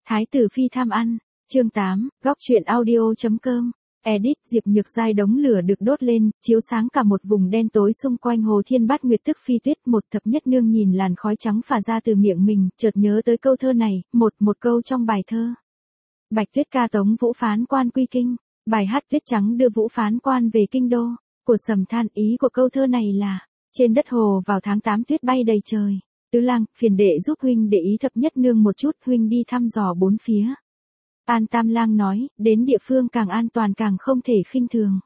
Thái tử phi tham ăn, chương 8, góc truyện audio.com. Edit. Diệp Nhược Giai đống lửa được đốt lên, chiếu sáng cả một vùng đen tối xung quanh Hồ Thiên Bát Nguyệt tức phi tuyết. Một thập nhất nương nhìn làn khói trắng phả ra từ miệng mình, chợt nhớ tới câu thơ này, một câu trong bài thơ. Bạch Tuyết ca tống Vũ Phán quan quy kinh, bài hát tuyết trắng đưa Vũ Phán quan về kinh đô. Của Sầm than. Ý của câu thơ này là, trên đất hồ vào tháng 8 tuyết bay đầy trời. Tứ lang, phiền đệ giúp huynh để ý thập nhất nương một chút, huynh đi thăm dò bốn phía. An Tam Lang nói, đến địa phương càng an toàn càng không thể khinh thường.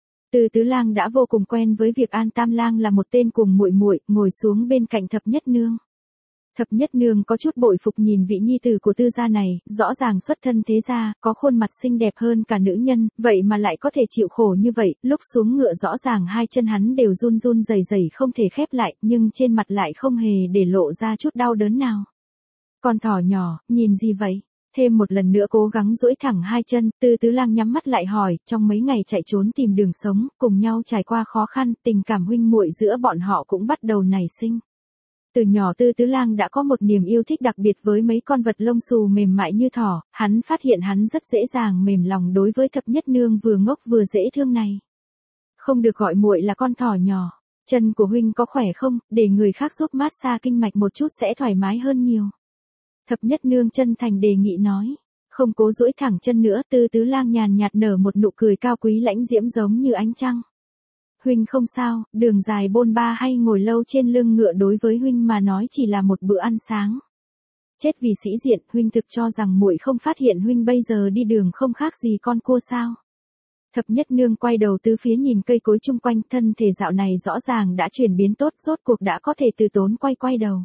Tứ lang đã vô cùng quen với việc An Tam Lang là một tên cuồng muội muội, ngồi xuống bên cạnh thập nhất nương. Thập nhất nương có chút bội phục nhìn vị nhi tử của Tư gia này, rõ ràng xuất thân thế gia, có khuôn mặt xinh đẹp hơn cả nữ nhân, vậy mà lại có thể chịu khổ như vậy. Lúc xuống ngựa rõ ràng hai chân hắn đều run run rẩy rẩy không thể khép lại, nhưng trên mặt lại không hề để lộ ra chút đau đớn nào. Con thỏ nhỏ, nhìn gì vậy? Thêm một lần nữa cố gắng duỗi thẳng hai chân, Tứ lang nhắm mắt lại hỏi, trong mấy ngày chạy trốn tìm đường sống, cùng nhau trải qua khó khăn, tình cảm huynh muội giữa bọn họ cũng bắt đầu nảy sinh. Từ nhỏ Tứ lang đã có một niềm yêu thích đặc biệt với mấy con vật lông xù mềm mại như thỏ, hắn phát hiện hắn rất dễ dàng mềm lòng đối với thập nhất nương vừa ngốc vừa dễ thương này. Không được gọi muội là con thỏ nhỏ, chân của huynh có khỏe không, để người khác giúp massage kinh mạch một chút sẽ thoải mái hơn nhiều. Thập nhất nương chân thành đề nghị nói, không cố duỗi thẳng chân nữa. Tứ lang nhàn nhạt nở một nụ cười cao quý lãnh diễm giống như ánh trăng. Huynh không sao, đường dài bôn ba hay ngồi lâu trên lưng ngựa đối với huynh mà nói chỉ là một bữa ăn sáng. Chết vì sĩ diện, huynh thực cho rằng muội không phát hiện huynh bây giờ đi đường không khác gì con cua sao? Thập nhất nương quay đầu tứ phía nhìn cây cối chung quanh, thân thể dạo này rõ ràng đã chuyển biến tốt, rốt cuộc đã có thể từ tốn quay đầu.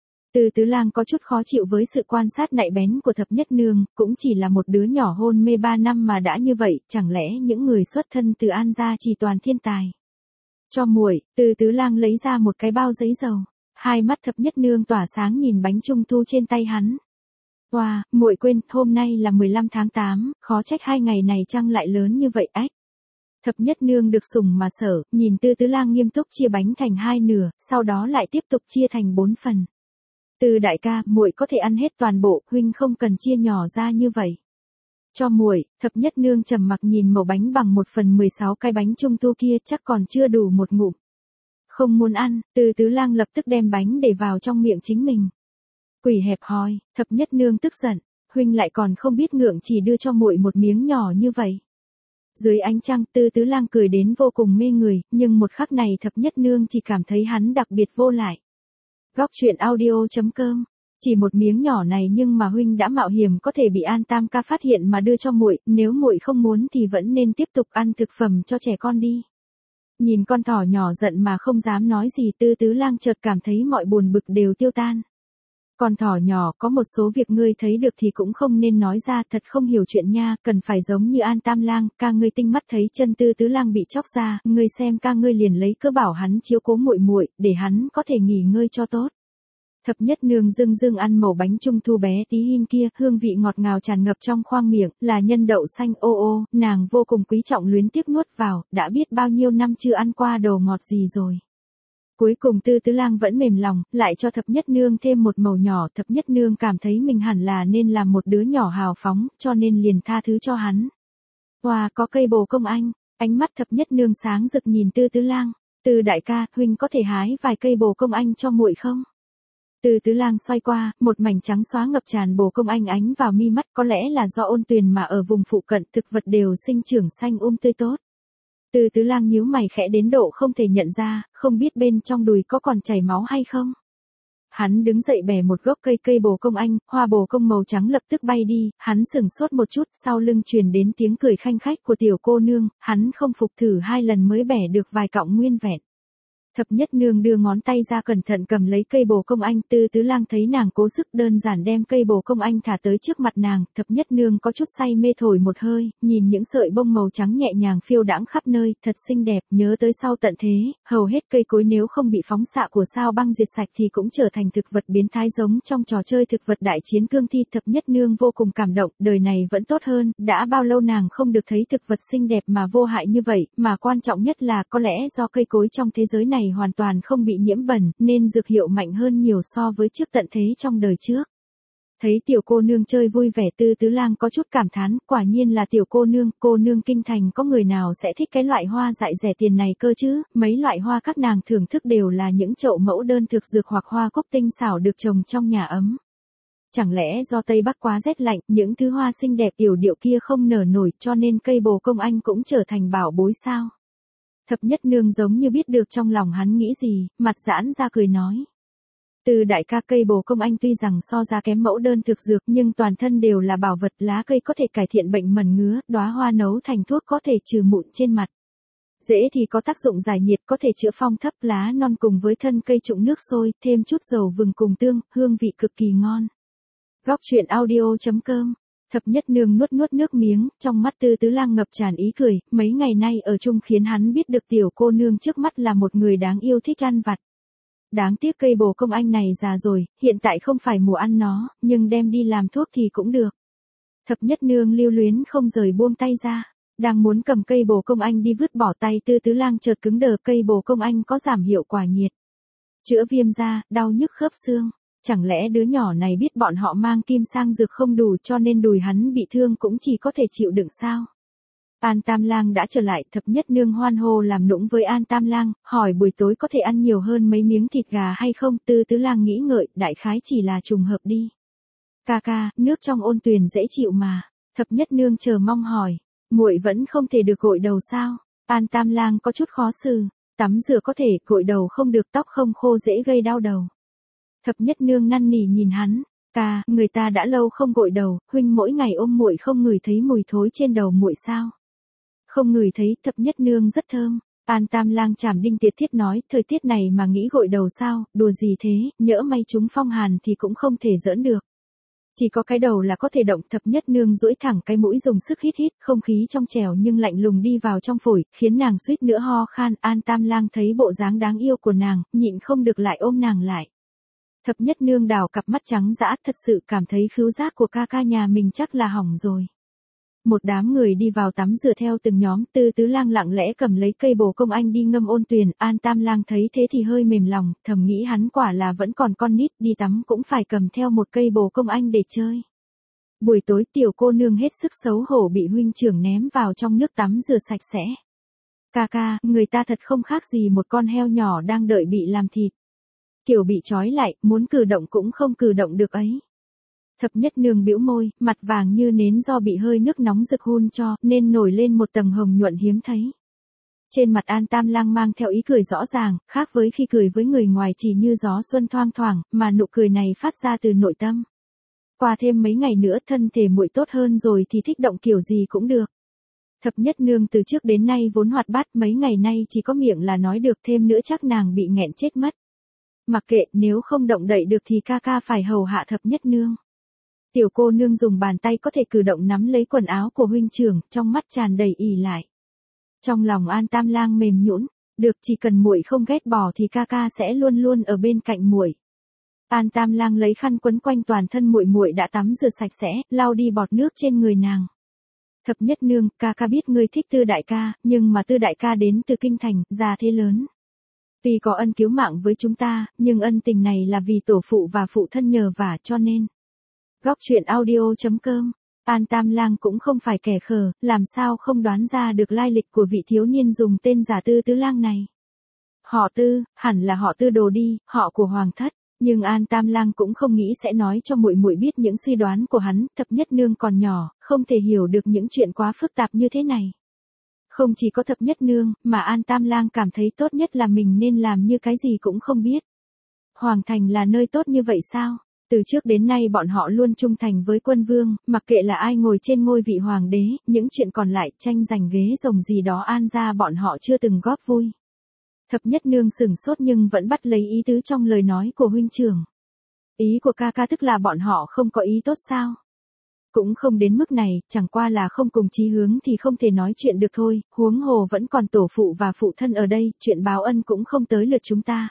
Tứ lang có chút khó chịu với sự quan sát nhạy bén của thập nhất nương, cũng chỉ là một đứa nhỏ hôn mê 3 năm mà đã như vậy, chẳng lẽ những người xuất thân từ An gia chỉ toàn thiên tài. Cho muội. Tứ lang lấy ra một cái bao giấy dầu. Hai mắt thập nhất nương tỏa sáng nhìn bánh trung thu trên tay hắn. Wow, muội quên, hôm nay là 15 tháng 8, khó trách 2 ngày này trăng lại lớn như vậy ách. Thập nhất nương được sủng mà sở, nhìn Tứ lang nghiêm túc chia bánh thành 2 nửa, sau đó lại tiếp tục chia thành 4 phần. Từ đại ca, muội có thể ăn hết toàn bộ, huynh không cần chia nhỏ ra như vậy. Cho muội. Thập nhất nương trầm mặc nhìn mẩu bánh bằng 1/16 cái bánh trung thu kia, chắc còn chưa đủ một ngụm. Không muốn ăn. Tứ lang lập tức đem bánh để vào trong miệng chính mình. Quỷ hẹp hòi. Thập nhất nương tức giận, huynh lại còn không biết ngượng chỉ đưa cho muội một miếng nhỏ như vậy. Dưới ánh trăng, Tứ lang cười đến vô cùng mê người, nhưng một khắc này thập nhất nương chỉ cảm thấy hắn đặc biệt vô lại. Góc truyện audio.com. Chỉ một miếng nhỏ này nhưng mà huynh đã mạo hiểm có thể bị An Tam ca phát hiện mà đưa cho muội, nếu muội không muốn thì vẫn nên tiếp tục ăn thực phẩm cho trẻ con đi. Nhìn con thỏ nhỏ giận mà không dám nói gì, Tứ lang chợt cảm thấy mọi buồn bực đều tiêu tan. Con thỏ nhỏ, có một số việc ngươi thấy được thì cũng không nên nói ra, thật không hiểu chuyện nha, cần phải giống như An Tam Lang, ca ngươi tinh mắt thấy chân Tứ lang bị chóc ra, ngươi xem ca ngươi liền lấy cớ bảo hắn chiếu cố muội muội, để hắn có thể nghỉ ngơi cho tốt. Thập nhất nương dưng ăn mẩu bánh trung thu bé tí hin kia, hương vị ngọt ngào tràn ngập trong khoang miệng, là nhân đậu xanh ô, nàng vô cùng quý trọng luyến tiếc nuốt vào, đã biết bao nhiêu năm chưa ăn qua đồ ngọt gì rồi. Cuối cùng Tứ lang vẫn mềm lòng, lại cho thập nhất nương thêm một mẩu nhỏ. Thập nhất nương cảm thấy mình hẳn là nên làm một đứa nhỏ hào phóng, cho nên liền tha thứ cho hắn. Wow, có cây bồ công anh. Ánh mắt thập nhất nương sáng rực nhìn Tứ lang. Từ đại ca, huynh có thể hái vài cây bồ công anh cho muội không? Tứ lang xoay qua, một mảnh trắng xóa ngập tràn bồ công anh ánh vào mi mắt, có lẽ là do ôn tuyền mà ở vùng phụ cận thực vật đều sinh trưởng xanh tươi tốt. Tứ lang nhíu mày khẽ đến độ không thể nhận ra, không biết bên trong đùi có còn chảy máu hay không. Hắn đứng dậy bẻ một gốc cây bồ công anh, hoa bồ công màu trắng lập tức bay đi, hắn sững sốt một chút, sau lưng truyền đến tiếng cười khanh khách của tiểu cô nương, hắn không phục thử 2 lần mới bẻ được vài cọng nguyên vẹn. Thập nhất nương đưa ngón tay ra cẩn thận cầm lấy cây bồ công anh, Tứ lang thấy nàng cố sức đơn giản đem cây bồ công anh thả tới trước mặt nàng, thập nhất nương có chút say mê thổi một hơi, nhìn những sợi bông màu trắng nhẹ nhàng phiêu đãng khắp nơi, thật xinh đẹp, nhớ tới sau tận thế, hầu hết cây cối nếu không bị phóng xạ của sao băng diệt sạch thì cũng trở thành thực vật biến thái giống trong trò chơi thực vật đại chiến cương thi. Thập nhất nương vô cùng cảm động, đời này vẫn tốt hơn, đã bao lâu nàng không được thấy thực vật xinh đẹp mà vô hại như vậy, mà quan trọng nhất là có lẽ do cây cối trong thế giới này hoàn toàn không bị nhiễm bẩn, nên dược hiệu mạnh hơn nhiều so với trước tận thế trong đời trước. Thấy tiểu cô nương chơi vui vẻ Tư Tứ Lang có chút cảm thán, quả nhiên là tiểu cô nương kinh thành có người nào sẽ thích cái loại hoa dại rẻ tiền này cơ chứ, mấy loại hoa các nàng thưởng thức đều là những chậu mẫu đơn thực dược hoặc hoa cúc tinh xảo được trồng trong nhà ấm. Chẳng lẽ do Tây Bắc quá rét lạnh, những thứ hoa xinh đẹp yểu điệu kia không nở nổi cho nên cây bồ công anh cũng trở thành bảo bối sao? Thập nhất nương giống như biết được trong lòng hắn nghĩ gì, mặt giãn ra cười nói. Từ đại ca, cây bồ công anh tuy rằng so ra kém mẫu đơn thực dược nhưng toàn thân đều là bảo vật, lá cây có thể cải thiện bệnh mẩn ngứa, đóa hoa nấu thành thuốc có thể trừ mụn trên mặt. Rễ thì có tác dụng giải nhiệt, có thể chữa phong thấp, lá non cùng với thân cây trụng nước sôi, thêm chút dầu vừng cùng tương, hương vị cực kỳ ngon. Góc truyện audio.com. Thập nhất nương nuốt nước miếng, trong mắt Tư Tứ Lang ngập tràn ý cười, mấy ngày nay ở chung khiến hắn biết được tiểu cô nương trước mắt là một người đáng yêu thích ăn vặt. Đáng tiếc cây bồ công anh này già rồi, hiện tại không phải mùa ăn nó, nhưng đem đi làm thuốc thì cũng được. Thập nhất nương lưu luyến không rời buông tay ra, đang muốn cầm cây bồ công anh đi vứt bỏ tay Tư Tứ Lang chợt cứng đờ, cây bồ công anh có giảm hiệu quả nhiệt, chữa viêm da, đau nhức khớp xương. Chẳng lẽ đứa nhỏ này biết bọn họ mang kim sang dược không đủ cho nên đùi hắn bị thương cũng chỉ có thể chịu đựng sao? An Tam Lang đã trở lại, thập nhất nương hoan hô làm nũng với An Tam Lang, hỏi buổi tối có thể ăn nhiều hơn mấy miếng thịt gà hay không? Tư Tứ Lang nghĩ ngợi, đại khái chỉ là trùng hợp đi. Ca ca, nước trong ôn tuyền dễ chịu mà. Thập nhất nương chờ mong hỏi, muội vẫn không thể được gội đầu sao? An Tam Lang có chút khó xử, tắm rửa có thể, gội đầu không được, tóc không khô dễ gây đau đầu. Thập nhất nương năn nỉ nhìn hắn, ca, người ta đã lâu không gội đầu, huynh mỗi ngày ôm muội không ngửi thấy mùi thối trên đầu muội sao? Không ngửi thấy, thập nhất nương rất thơm. An Tam Lang chảm đinh tiệt thiết nói, thời tiết này mà nghĩ gội đầu sao, đùa gì thế, nhỡ may chúng phong hàn thì cũng không thể giỡn được. Chỉ có cái đầu là có thể động. Thập nhất nương duỗi thẳng cái mũi dùng sức hít hít, không khí trong trẻo nhưng lạnh lùng đi vào trong phổi, khiến nàng suýt nữa ho khan. An Tam Lang thấy bộ dáng đáng yêu của nàng, nhịn không được lại ôm nàng lại. Thập nhất nương đào cặp mắt trắng dã, thật sự cảm thấy khứu giác của ca ca nhà mình chắc là hỏng rồi. Một đám người đi vào tắm rửa theo từng nhóm, Tư Tứ Lang lặng lẽ cầm lấy cây bồ công anh đi ngâm ôn tuyền. An Tam Lang thấy thế thì hơi mềm lòng, thầm nghĩ hắn quả là vẫn còn con nít, đi tắm cũng phải cầm theo một cây bồ công anh để chơi. Buổi tối tiểu cô nương hết sức xấu hổ bị huynh trưởng ném vào trong nước tắm rửa sạch sẽ. Ca ca, người ta thật không khác gì một con heo nhỏ đang đợi bị làm thịt. Kiểu bị trói lại, muốn cử động cũng không cử động được ấy. Thập nhất nương bĩu môi, mặt vàng như nến do bị hơi nước nóng rực hun cho, nên nổi lên một tầng hồng nhuận hiếm thấy. Trên mặt An Tam Lang mang theo ý cười rõ ràng, khác với khi cười với người ngoài chỉ như gió xuân thoang thoảng, mà nụ cười này phát ra từ nội tâm. Qua thêm mấy ngày nữa thân thể muội tốt hơn rồi thì thích động kiểu gì cũng được. Thập nhất nương từ trước đến nay vốn hoạt bát, mấy ngày nay chỉ có miệng là nói được, thêm nữa chắc nàng bị nghẹn chết mất. Mặc kệ, nếu không động đậy được thì ca ca phải hầu hạ thập nhất nương. Tiểu cô nương dùng bàn tay có thể cử động nắm lấy quần áo của huynh trưởng, trong mắt tràn đầy ỉ lại. Trong lòng An Tam Lang mềm nhũn, được, chỉ cần muội không ghét bỏ thì ca ca sẽ luôn luôn ở bên cạnh muội. An Tam Lang lấy khăn quấn quanh toàn thân muội, muội đã tắm rửa sạch sẽ, lau đi bọt nước trên người nàng. Thập nhất nương, ca ca biết ngươi thích Tư đại ca, nhưng mà Tư đại ca đến từ kinh thành, già thế lớn. Tuy có ân cứu mạng với chúng ta, nhưng ân tình này là vì tổ phụ và phụ thân nhờ vả cho nên. Góc truyện audio.com. An Tam Lang cũng không phải kẻ khờ, làm sao không đoán ra được lai lịch của vị thiếu niên dùng tên giả Tư Tứ Lang này. Họ Tư, hẳn là họ Tư đồ đi, họ của hoàng thất. Nhưng An Tam Lang cũng không nghĩ sẽ nói cho muội muội biết những suy đoán của hắn, thập nhất nương còn nhỏ, không thể hiểu được những chuyện quá phức tạp như thế này. Không chỉ có thập nhất nương, mà An Tam Lang cảm thấy tốt nhất là mình nên làm như cái gì cũng không biết. Hoàng thành là nơi tốt như vậy sao? Từ trước đến nay bọn họ luôn trung thành với quân vương, mặc kệ là ai ngồi trên ngôi vị hoàng đế, những chuyện còn lại tranh giành ghế rồng gì đó An gia bọn họ chưa từng góp vui. Thập nhất nương sửng sốt nhưng vẫn bắt lấy ý tứ trong lời nói của huynh trưởng. Ý của ca ca tức là bọn họ không có ý tốt sao? Cũng không đến mức này, chẳng qua là không cùng chí hướng thì không thể nói chuyện được thôi, huống hồ vẫn còn tổ phụ và phụ thân ở đây, chuyện báo ân cũng không tới lượt chúng ta.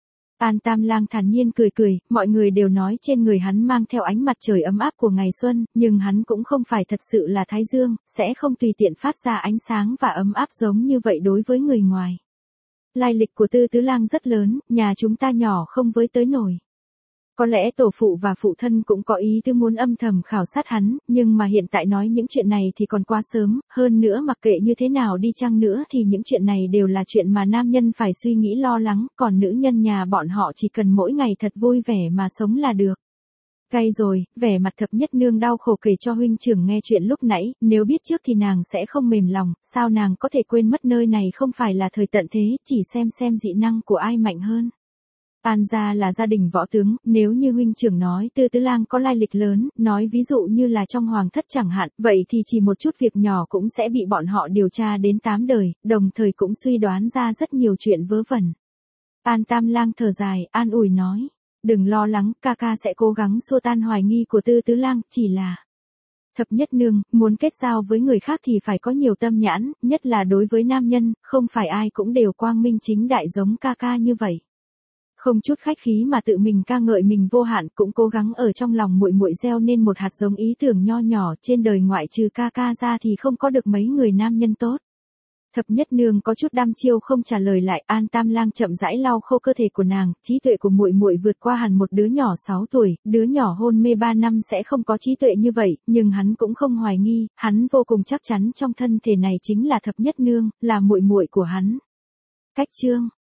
An Tam Lang thản nhiên cười cười, mọi người đều nói trên người hắn mang theo ánh mặt trời ấm áp của ngày xuân, nhưng hắn cũng không phải thật sự là Thái Dương, sẽ không tùy tiện phát ra ánh sáng và ấm áp giống như vậy đối với người ngoài. Lai lịch của Tư Tứ Lang rất lớn, nhà chúng ta nhỏ không với tới nổi. Có lẽ tổ phụ và phụ thân cũng có ý tư muốn âm thầm khảo sát hắn, nhưng mà hiện tại nói những chuyện này thì còn quá sớm, hơn nữa mặc kệ như thế nào đi chăng nữa thì những chuyện này đều là chuyện mà nam nhân phải suy nghĩ lo lắng, còn nữ nhân nhà bọn họ chỉ cần mỗi ngày thật vui vẻ mà sống là được. Cay rồi, vẻ mặt thập nhất nương đau khổ kể cho huynh trưởng nghe chuyện lúc nãy, nếu biết trước thì nàng sẽ không mềm lòng, sao nàng có thể quên mất nơi này không phải là thời tận thế, chỉ xem dị năng của ai mạnh hơn. An gia là gia đình võ tướng, nếu như huynh trưởng nói Tư Tứ Lang có lai lịch lớn, nói ví dụ như là trong hoàng thất chẳng hạn, vậy thì chỉ một chút việc nhỏ cũng sẽ bị bọn họ điều tra đến 8 đời, đồng thời cũng suy đoán ra rất nhiều chuyện vớ vẩn. An Tam Lang thở dài, an ủi nói, đừng lo lắng, ca ca sẽ cố gắng xua tan hoài nghi của Tư Tứ Lang, chỉ là... Thập nhất nương, muốn kết giao với người khác thì phải có nhiều tâm nhãn, nhất là đối với nam nhân, không phải ai cũng đều quang minh chính đại giống ca ca như vậy. Không chút khách khí mà tự mình ca ngợi mình vô hạn, cũng cố gắng ở trong lòng muội muội gieo nên một hạt giống ý tưởng nho nhỏ, trên đời ngoại trừ ca ca ra thì không có được mấy người nam nhân tốt. Thập nhất nương có chút đăm chiêu không trả lời lại, An Tam Lang chậm rãi lau khô cơ thể của nàng, trí tuệ của muội muội vượt qua hẳn một đứa nhỏ 6 tuổi, đứa nhỏ hôn mê 3 năm sẽ không có trí tuệ như vậy, nhưng hắn cũng không hoài nghi, hắn vô cùng chắc chắn trong thân thể này chính là thập nhất nương, là muội muội của hắn. Cách chương